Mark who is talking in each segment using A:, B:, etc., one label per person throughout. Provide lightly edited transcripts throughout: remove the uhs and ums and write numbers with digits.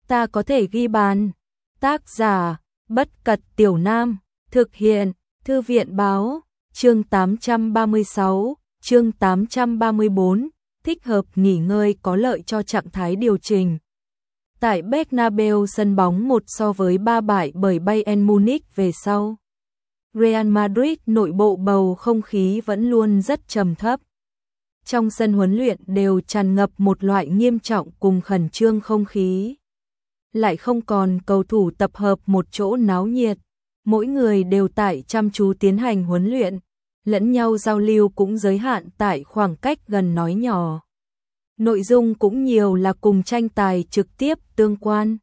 A: ta có thể ghi bàn. Tác giả, Bất Cật Tiểu Nam, thực hiện, Thư viện Báo, chương 836, chương 834, thích hợp nghỉ ngơi có lợi cho trạng thái điều chỉnh. Tại Bernabeu, sân bóng 1 so với 3 bại bởi Bayern Munich về sau. Real Madrid nội bộ bầu không khí vẫn luôn rất trầm thấp. Trong sân huấn luyện đều tràn ngập một loại nghiêm trọng cùng khẩn trương không khí. Lại không còn cầu thủ tập hợp một chỗ náo nhiệt, mỗi người đều tại chăm chú tiến hành huấn luyện, lẫn nhau giao lưu cũng giới hạn tại khoảng cách gần nói nhỏ. Nội dung cũng nhiều là cùng tranh tài trực tiếp tương quan.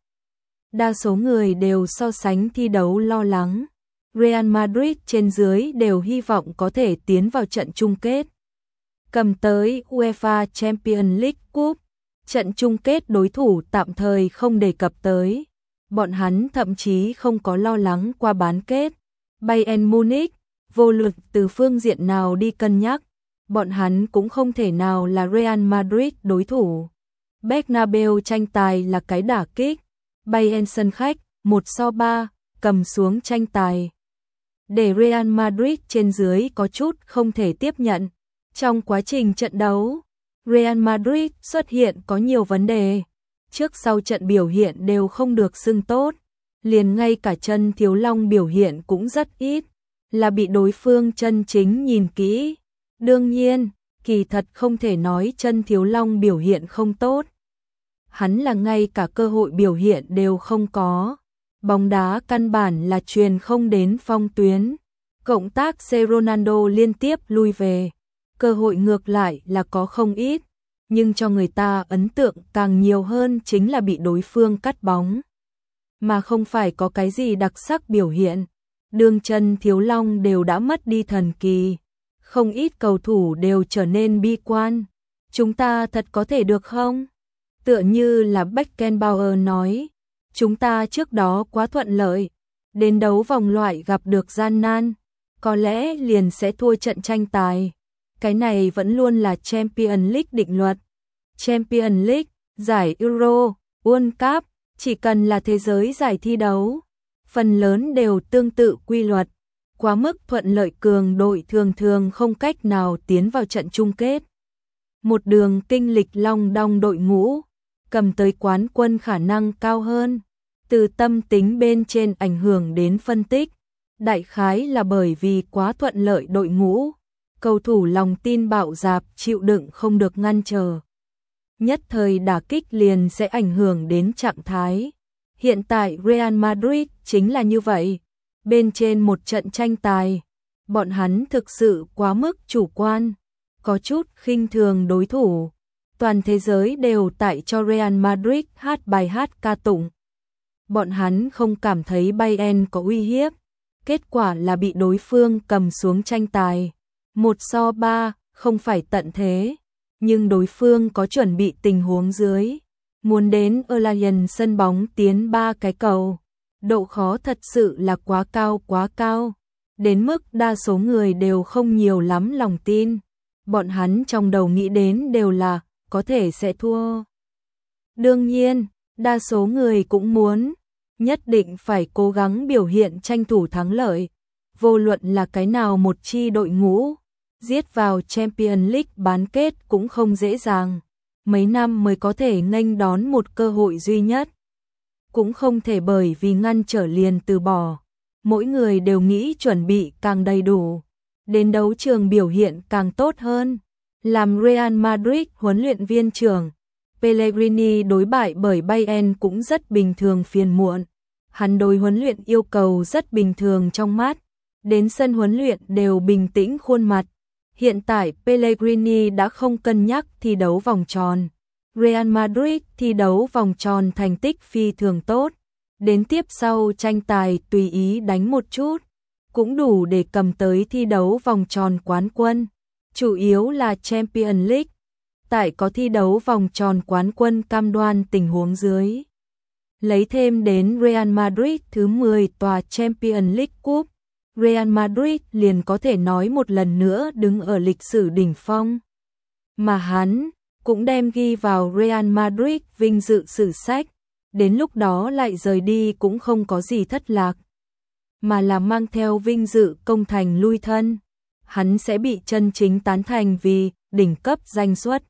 A: Đa số người đều so sánh thi đấu lo lắng. Real Madrid trên dưới đều hy vọng có thể tiến vào trận chung kết, cầm tới UEFA Champions League Cup. Trận chung kết đối thủ tạm thời không đề cập tới. Bọn hắn thậm chí không có lo lắng qua bán kết. Bayern Munich, vô luận từ phương diện nào đi cân nhắc, bọn hắn cũng không thể nào là Real Madrid đối thủ. Bernabeu tranh tài là cái đả kích. Bayern sân khách, 1 so 3, cầm xuống tranh tài. Để Real Madrid trên dưới có chút không thể tiếp nhận. Trong quá trình trận đấu, Real Madrid xuất hiện có nhiều vấn đề. Trước sau trận biểu hiện đều không được xưng tốt. Liền ngay cả chân Thiếu Long biểu hiện cũng rất ít. Là bị đối phương chân chính nhìn kỹ. Đương nhiên, kỳ thật không thể nói chân Thiếu Long biểu hiện không tốt. Hắn là ngay cả cơ hội biểu hiện đều không có. Bóng đá căn bản là truyền không đến phong tuyến. Cộng tác C Ronaldo liên tiếp lui về. Cơ hội ngược lại là có không ít, nhưng cho người ta ấn tượng càng nhiều hơn chính là bị đối phương cắt bóng, mà không phải có cái gì đặc sắc biểu hiện. Đường chân Thiếu Long đều đã mất đi thần kỳ, không ít cầu thủ đều trở nên bi quan. Chúng ta thật có thể được không? Tựa như là Beckenbauer nói, chúng ta trước đó quá thuận lợi, đến đấu vòng loại gặp được gian nan, có lẽ liền sẽ thua trận tranh tài. Cái này vẫn luôn là Champions League định luật. Champions League, giải Euro, World Cup, chỉ cần là thế giới giải thi đấu, phần lớn đều tương tự quy luật. Quá mức thuận lợi cường đội thường thường không cách nào tiến vào trận chung kết. Một đường kinh lịch long đong đội ngũ, cầm tới quán quân khả năng cao hơn. Từ tâm tính bên trên ảnh hưởng đến phân tích, đại khái là bởi vì quá thuận lợi đội ngũ. Cầu thủ lòng tin bạo dạp chịu đựng không được ngăn trở. Nhất thời đả kích liền sẽ ảnh hưởng đến trạng thái. Hiện tại Real Madrid chính là như vậy. Bên trên một trận tranh tài, bọn hắn thực sự quá mức chủ quan, có chút khinh thường đối thủ. Toàn thế giới đều tại cho Real Madrid hát bài hát ca tụng. Bọn hắn không cảm thấy Bayern có uy hiếp. Kết quả là bị đối phương cầm xuống tranh tài. 1 so 3, không phải tận thế, nhưng đối phương có chuẩn bị tình huống dưới. Muốn đến Allianz sân bóng tiến 3 cái cầu, độ khó thật sự là quá cao, đến mức đa số người đều không nhiều lắm lòng tin. Bọn hắn trong đầu nghĩ đến đều là có thể sẽ thua. Đương nhiên, đa số người cũng muốn, nhất định phải cố gắng biểu hiện tranh thủ thắng lợi, vô luận là cái nào một chi đội ngũ. Giết vào Champions League bán kết cũng không dễ dàng, mấy năm mới có thể nghênh đón một cơ hội duy nhất. Cũng không thể bởi vì ngăn trở liền từ bỏ, mỗi người đều nghĩ chuẩn bị càng đầy đủ, đến đấu trường biểu hiện càng tốt hơn. Làm Real Madrid huấn luyện viên trưởng, Pellegrini đối bại bởi Bayern cũng rất bình thường phiền muộn. Hắn đối huấn luyện yêu cầu rất bình thường trong mắt, đến sân huấn luyện đều bình tĩnh khuôn mặt. Hiện tại Pellegrini đã không cân nhắc thi đấu vòng tròn. Real Madrid thi đấu vòng tròn thành tích phi thường tốt. Đến tiếp sau tranh tài tùy ý đánh một chút, cũng đủ để cầm tới thi đấu vòng tròn quán quân. Chủ yếu là Champions League. Tại có thi đấu vòng tròn quán quân cam đoan tình huống dưới. Lấy thêm đến Real Madrid thứ 10 tòa Champions League Cup. Real Madrid liền có thể nói một lần nữa đứng ở lịch sử đỉnh phong. Mà hắn cũng đem ghi vào Real Madrid vinh dự sử sách. đến lúc đó lại rời đi cũng không có gì thất lạc, mà là mang theo vinh dự công thành lui thân. Hắn sẽ bị chân chính tán thành vì đỉnh cấp danh xuất,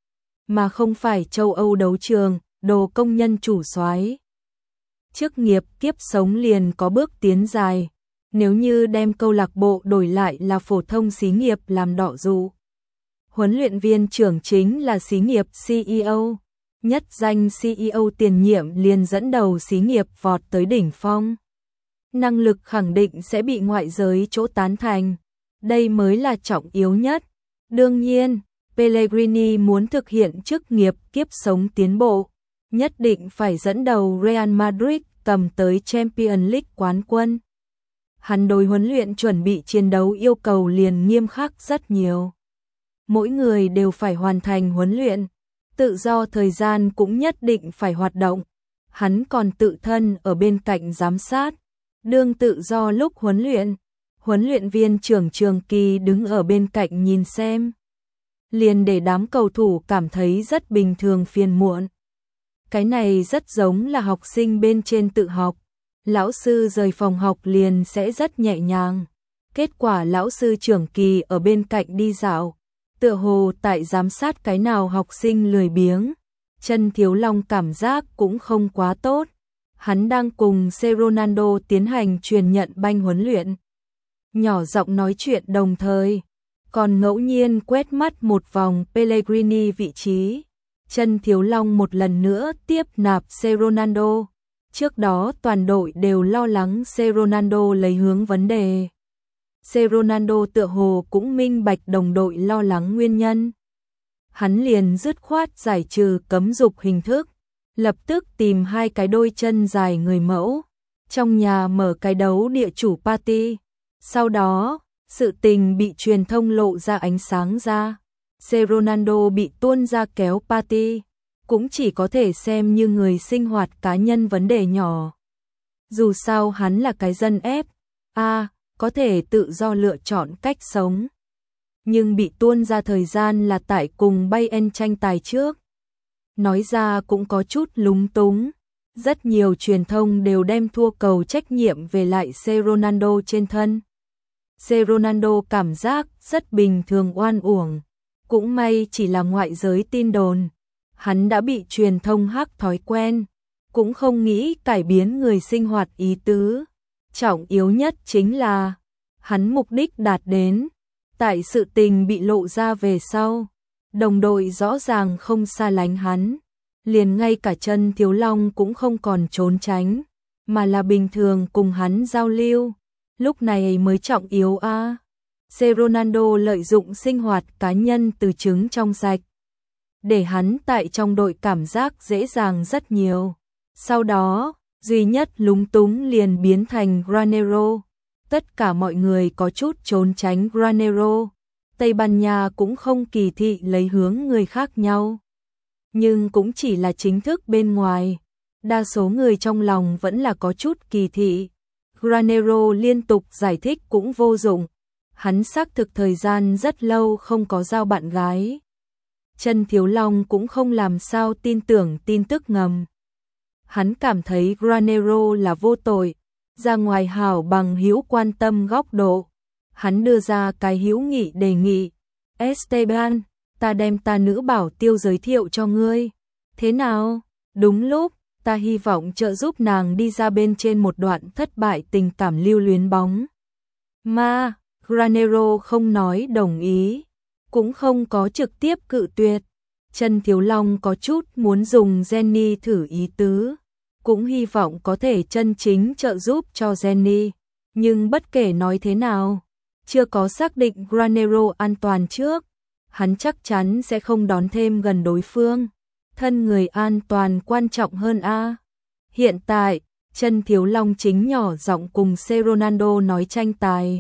A: mà không phải châu Âu đấu trường, đồ công nhân chủ soái. Chức nghiệp kiếp sống liền có bước tiến dài, nếu như đem câu lạc bộ đổi lại là phổ thông xí nghiệp làm đọ dụ. Huấn luyện viên trưởng chính là xí nghiệp CEO, nhất danh CEO tiền nhiệm liền dẫn đầu xí nghiệp vọt tới đỉnh phong. Năng lực khẳng định sẽ bị ngoại giới chỗ tán thành, đây mới là trọng yếu nhất. Đương nhiên, Pellegrini muốn thực hiện chức nghiệp kiếp sống tiến bộ, nhất định phải dẫn đầu Real Madrid cầm tới Champions League quán quân. Hắn đối huấn luyện chuẩn bị chiến đấu yêu cầu liền nghiêm khắc rất nhiều. Mỗi người đều phải hoàn thành huấn luyện, tự do thời gian cũng nhất định phải hoạt động. Hắn còn tự thân ở bên cạnh giám sát, đương tự do lúc huấn luyện viên trưởng Trường Kỳ đứng ở bên cạnh nhìn xem. Liền để đám cầu thủ cảm thấy rất bình thường phiền muộn. Cái này rất giống là học sinh bên trên tự học, lão sư rời phòng học liền sẽ rất nhẹ nhàng. Kết quả lão sư Trường Kỳ ở bên cạnh đi dạo, tựa hồ tại giám sát cái nào học sinh lười biếng. Chân Thiếu Long cảm giác cũng không quá tốt. Hắn đang cùng Ronaldo tiến hành truyền nhận banh huấn luyện. Nhỏ giọng nói chuyện đồng thời, còn ngẫu nhiên quét mắt một vòng Pellegrini vị trí. Chân Thiếu Long một lần nữa tiếp nạp Ronaldo. Trước đó toàn đội đều lo lắng Ronaldo lấy hướng vấn đề. Ronaldo tựa hồ cũng minh bạch đồng đội lo lắng nguyên nhân. Hắn liền dứt khoát giải trừ cấm dục hình thức, lập tức tìm hai cái đôi chân dài người mẫu, trong nhà mở cái đấu địa chủ party. Sau đó, sự tình bị truyền thông lộ ra ánh sáng ra. Ronaldo bị tuôn ra kéo party, cũng chỉ có thể xem như người sinh hoạt cá nhân vấn đề nhỏ. Dù sao hắn là cái dân FA, có thể tự do lựa chọn cách sống. Nhưng bị tuôn ra thời gian là tại cùng Bayern tranh tài trước. Nói ra cũng có chút lúng túng. Rất nhiều truyền thông đều đem thua cầu trách nhiệm về lại Ronaldo trên thân. Ronaldo cảm giác rất bình thường oan uổng. Cũng may chỉ là ngoại giới tin đồn. Hắn đã bị truyền thông hắc thói quen, cũng không nghĩ cải biến người sinh hoạt ý tứ. Trọng yếu nhất chính là hắn mục đích đạt đến. Tại sự tình bị lộ ra về sau, đồng đội rõ ràng không xa lánh hắn, liền ngay cả Chân Thiếu Long cũng không còn trốn tránh, mà là bình thường cùng hắn giao lưu. Lúc này mới trọng yếu a. Ronaldo lợi dụng sinh hoạt cá nhân từ trứng trong sạch, để hắn tại trong đội cảm giác dễ dàng rất nhiều. Sau đó, duy nhất lúng túng liền biến thành Granero. Tất cả mọi người có chút trốn tránh Granero. Tây Ban Nha cũng không kỳ thị lấy hướng người khác nhau. Nhưng cũng chỉ là chính thức bên ngoài. Đa số người trong lòng vẫn là có chút kỳ thị. Granero liên tục giải thích cũng vô dụng. Hắn xác thực thời gian rất lâu không có giao bạn gái. Chân Thiếu Long cũng không làm sao tin tưởng tin tức ngầm. Hắn cảm thấy Granero là vô tội, ra ngoài hảo bằng hữu quan tâm góc độ. Hắn đưa ra cái hữu nghị đề nghị. Esteban, ta đem ta nữ bảo tiêu giới thiệu cho ngươi. Thế nào? Đúng lúc, ta hy vọng trợ giúp nàng đi ra bên trên một đoạn thất bại tình cảm lưu luyến bóng. Mà, Granero không nói đồng ý, cũng không có trực tiếp cự tuyệt. Chân Thiếu Long có chút muốn dùng Jenny thử ý tứ, cũng hy vọng có thể chân chính trợ giúp cho Jenny. Nhưng bất kể nói thế nào, chưa có xác định Granero an toàn trước, hắn chắc chắn sẽ không đón thêm gần đối phương. Thân người an toàn quan trọng hơn a. Hiện tại, Chân Thiếu Long chính nhỏ giọng cùng Ronaldo nói tranh tài.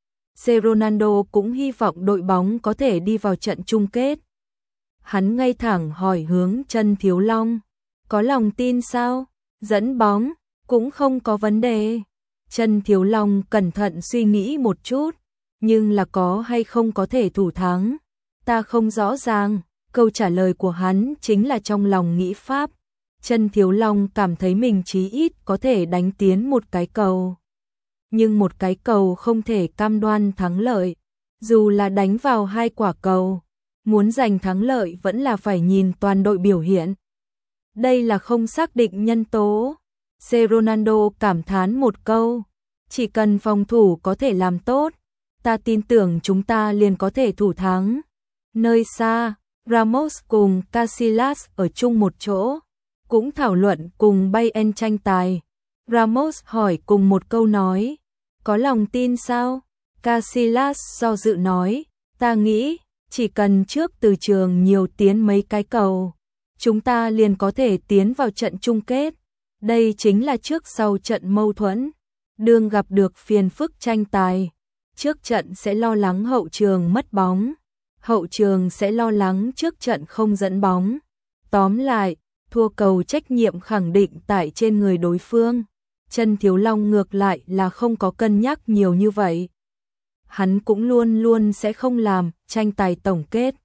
A: Ronaldo cũng hy vọng đội bóng có thể đi vào trận chung kết. Hắn ngay thẳng hỏi hướng Chân Thiếu Long, có lòng tin sao? Dẫn bóng, cũng không có vấn đề. Chân Thiếu Long cẩn thận suy nghĩ một chút, nhưng là có hay không có thể thủ thắng, ta không rõ ràng. Câu trả lời của hắn chính là trong lòng nghĩ pháp. Chân Thiếu Long cảm thấy mình chí ít có thể đánh tiến một cái cầu. Nhưng một cái cầu không thể cam đoan thắng lợi, dù là đánh vào 2 quả cầu, muốn giành thắng lợi vẫn là phải nhìn toàn đội biểu hiện. Đây là không xác định nhân tố. Ronaldo cảm thán một câu, chỉ cần phòng thủ có thể làm tốt, ta tin tưởng chúng ta liền có thể thủ thắng. Nơi xa, Ramos cùng Casillas ở chung một chỗ, cũng thảo luận cùng Bayern tranh tài. Ramos hỏi cùng một câu nói, có lòng tin sao? Casillas do dự nói, ta nghĩ, chỉ cần trước từ trường nhiều tiến mấy cái cầu, chúng ta liền có thể tiến vào trận chung kết. Đây chính là trước sau trận mâu thuẫn, đương gặp được phiền phức tranh tài. Trước trận sẽ lo lắng hậu trường mất bóng, hậu trường sẽ lo lắng trước trận không dẫn bóng. Tóm lại, thua cầu trách nhiệm khẳng định tại trên người đối phương. Chân Thiếu Long ngược lại là không có cân nhắc nhiều như vậy. Hắn cũng luôn luôn sẽ không làm tranh tài tổng kết.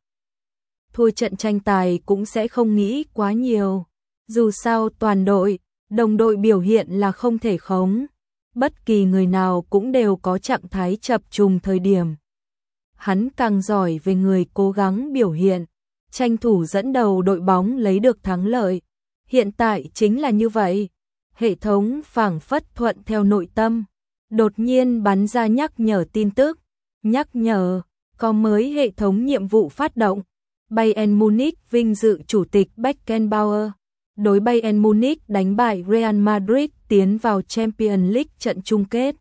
A: Thua trận tranh tài cũng sẽ không nghĩ quá nhiều. Dù sao toàn đội, đồng đội biểu hiện là không thể khống. Bất kỳ người nào cũng đều có trạng thái chập trùng thời điểm. Hắn càng giỏi về người cố gắng biểu hiện, tranh thủ dẫn đầu đội bóng lấy được thắng lợi. Hiện tại chính là như vậy. Hệ thống phảng phất thuận theo nội tâm, đột nhiên bắn ra nhắc nhở tin tức. Nhắc nhở, có mới hệ thống nhiệm vụ phát động. Bayern Munich vinh dự chủ tịch Beckenbauer. Đối Bayern Munich đánh bại Real Madrid tiến vào Champions League trận chung kết.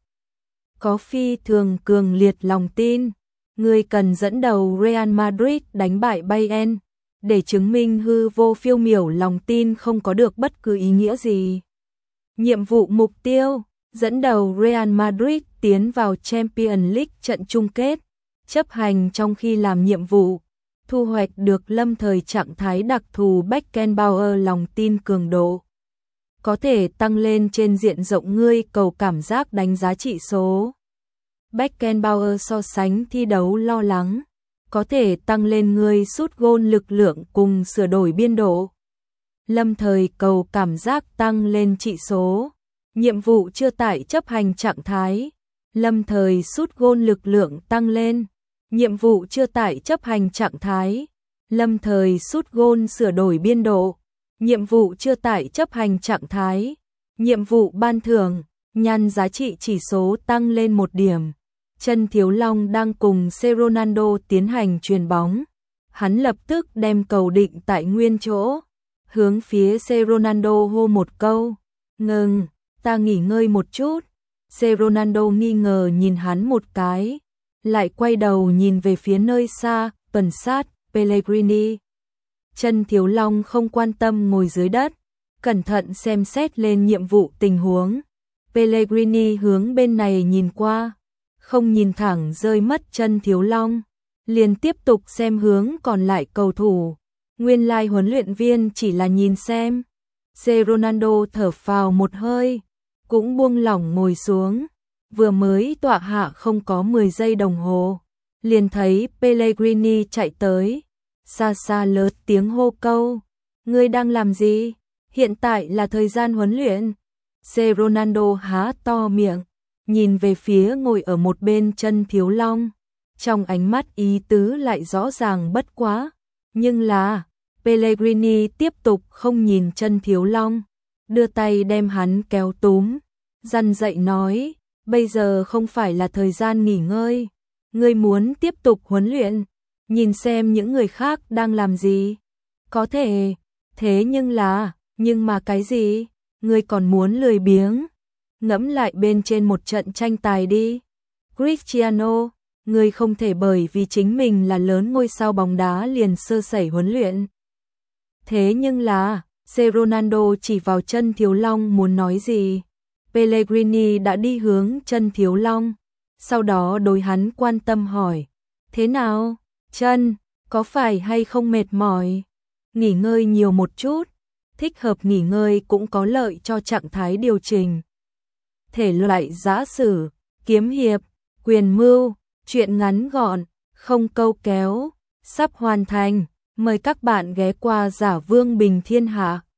A: Có phi thường cường liệt lòng tin, người cần dẫn đầu Real Madrid đánh bại Bayern, để chứng minh hư vô phiêu miểu lòng tin không có được bất cứ ý nghĩa gì. Nhiệm vụ mục tiêu, dẫn đầu Real Madrid tiến vào Champions League trận chung kết, chấp hành trong khi làm nhiệm vụ, thu hoạch được lâm thời trạng thái đặc thù Beckenbauer lòng tin cường độ. Có thể tăng lên trên diện rộng ngươi cầu cảm giác đánh giá chỉ số. Beckenbauer so sánh thi đấu lo lắng, có thể tăng lên ngươi sút gôn lực lượng cùng sửa đổi biên độ. Lâm thời cầu cảm giác tăng lên trị số. Nhiệm vụ chưa tải chấp hành trạng thái. Lâm thời sút gôn lực lượng tăng lên. Nhiệm vụ chưa tải chấp hành trạng thái. Lâm thời sút gôn sửa đổi biên độ. Nhiệm vụ chưa tải chấp hành trạng thái. Nhiệm vụ ban thưởng, nhăn giá trị chỉ số tăng lên 1 điểm. Chân Thiếu Long đang cùng Ronaldo tiến hành chuyền bóng. Hắn lập tức đem cầu định tại nguyên chỗ, hướng phía Ronaldo hô một câu, ngừng, ta nghỉ ngơi một chút. Ronaldo nghi ngờ nhìn hắn một cái, lại quay đầu nhìn về phía nơi xa, tuần sát, Pellegrini. Chân Thiếu Long không quan tâm ngồi dưới đất, cẩn thận xem xét lên nhiệm vụ tình huống. Pellegrini hướng bên này nhìn qua, không nhìn thẳng rơi mất Chân Thiếu Long, liền tiếp tục xem hướng còn lại cầu thủ. Nguyên lai huấn luyện viên chỉ là nhìn xem. Ronaldo thở phào một hơi, cũng buông lỏng ngồi xuống. Vừa mới tọa hạ không có 10 giây đồng hồ, liền thấy Pellegrini chạy tới, xa xa lớn tiếng hô câu, ngươi đang làm gì? Hiện tại là thời gian huấn luyện. Ronaldo há to miệng, nhìn về phía ngồi ở một bên Chân Thiếu Long, trong ánh mắt ý tứ lại rõ ràng bất quá. Nhưng là, Pellegrini tiếp tục không nhìn Chân Thiếu Long, đưa tay đem hắn kéo túm, dằn dạy nói, bây giờ không phải là thời gian nghỉ ngơi, ngươi muốn tiếp tục huấn luyện, nhìn xem những người khác đang làm gì. Có thể, thế nhưng mà cái gì, ngươi còn muốn lười biếng, ngẫm lại bên trên một trận tranh tài đi. Cristiano, ngươi không thể bởi vì chính mình là lớn ngôi sao bóng đá liền sơ sẩy huấn luyện. Thế nhưng là, Ronaldo chỉ vào Chân Thiếu Long muốn nói gì. Pellegrini đã đi hướng Chân Thiếu Long, sau đó đối hắn quan tâm hỏi, thế nào, Chân, có phải hay không mệt mỏi? Nghỉ ngơi nhiều một chút, thích hợp nghỉ ngơi cũng có lợi cho trạng thái điều chỉnh. Thể loại giã sử, kiếm hiệp, quyền mưu, truyện ngắn gọn, không câu kéo, sắp hoàn thành. Mời các bạn ghé qua Giả Vương Bình Thiên Hạ.